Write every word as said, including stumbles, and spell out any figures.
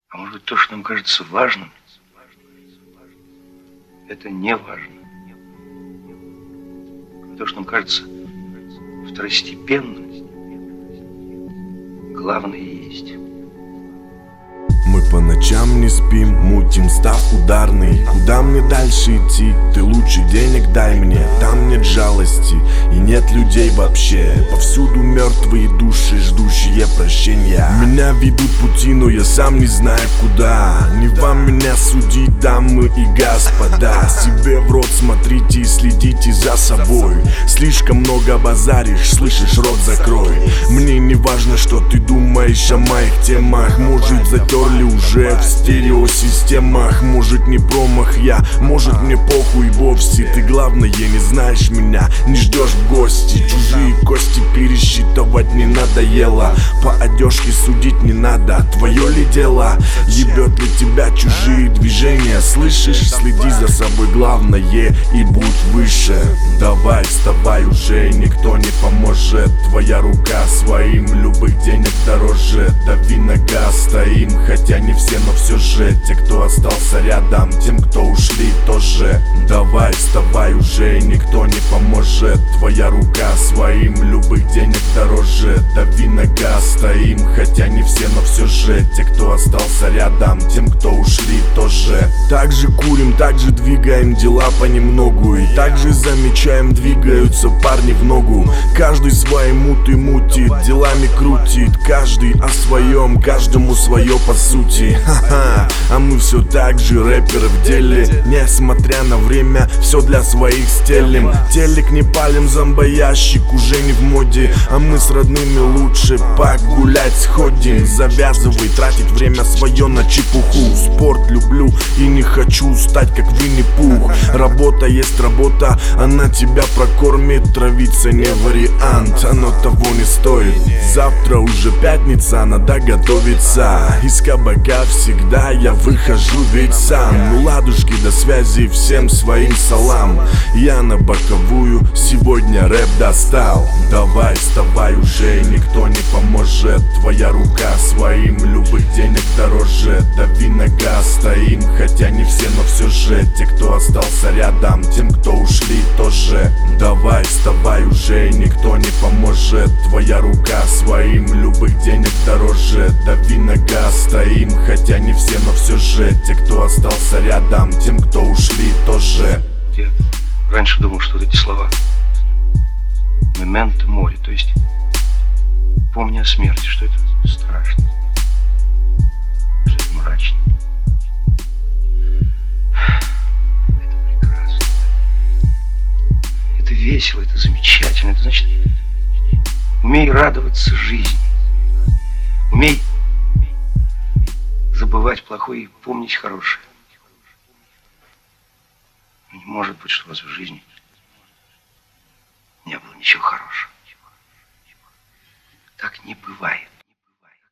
А может быть, то, что нам кажется важным, это не важно. То, что нам кажется второстепенным, главное есть. Мы по ночам не спим, мутим став ударный. Куда мне дальше идти? Ты лучше денег дай мне. Там нет жалости и нет людей вообще. Повсюду мертвые души, ждущие прощения. Меня ведут пути, но я сам не знаю куда. Не вам меня судить, дамы и господа. Себе в рот смотрите и следите за собой. Слишком много базаришь, слышишь, рот закрой. Мне не важно, что ты думаешь о моих темах. Может, затерли уже в стереосистемах. Может, не промах я, может, мне похуй вовсе. Ты главное не знаешь меня, не ждешь в гости. Чужие кости пересчитывать не надоело. По одежке судить не надо, твое ли дело? Ебет ли тебя чужие движения, слышишь? Следи за собой, главное, и будь выше. Давай, вставай уже, никто не поможет. Твоя рука своим любых денег дороже. Дави на газ, стоим, хотя не все, но все же. Те, кто остался рядом, тем, кто ушли, тоже. Давай, вставай уже, никто не поможет. Твоя рука своим любых денег дороже. Дави на газ, стоим, хотя не все, но все же. Те, кто остался рядом, тем, кто ушли, тоже. Также курим, также двигаем дела понемногу. И также замечаем, двигаются парни в ногу. Каждый свои муты мутит, делами крутит. Каждый о своем, каждому свое по сути. Ха-ха. А мы все так же рэперы в деле. Несмотря на время, все для своих стелим. Телек не палим, зомбоящик уже не в моде. А мы с родными лучше погулять сходим. Завязывай тратить время свое на чепуху. Спорт люблю и не хочу стать как Винни-Пух. Работа есть работа, она тебя прокормит. Травиться не вариант, оно того не стоит. Завтра уже пятница, надо готовиться. Из кабака всегда я выхожу ведь сам. Ну ладушки, до связи, всем своим салам. Я на боковую сегодня рэп достал. Давай, вставай уже, никто не поможет. Твоя рука своим любых денег дороже. Дави на газ, стоим, хотя не все, но все же. Те, кто остался рядом, тем, кто ушли, тоже. Давай, вставай уже, никто не поможет. Твоя рука своим любых денег дороже. Дави на газ, стоим, хотя не все, но все же. Те, кто остался рядом, тем, кто ушли, тоже. Я раньше думал, что вот эти слова «мементо море», то есть помни о смерти, что это страшно, что это мрачно. Это прекрасно. Это весело, это замечательно. Это значит, умей радоваться жизни. Умей забывать плохое и помнить хорошее. Не может быть, что у вас в жизни не было ничего хорошего. Так не бывает.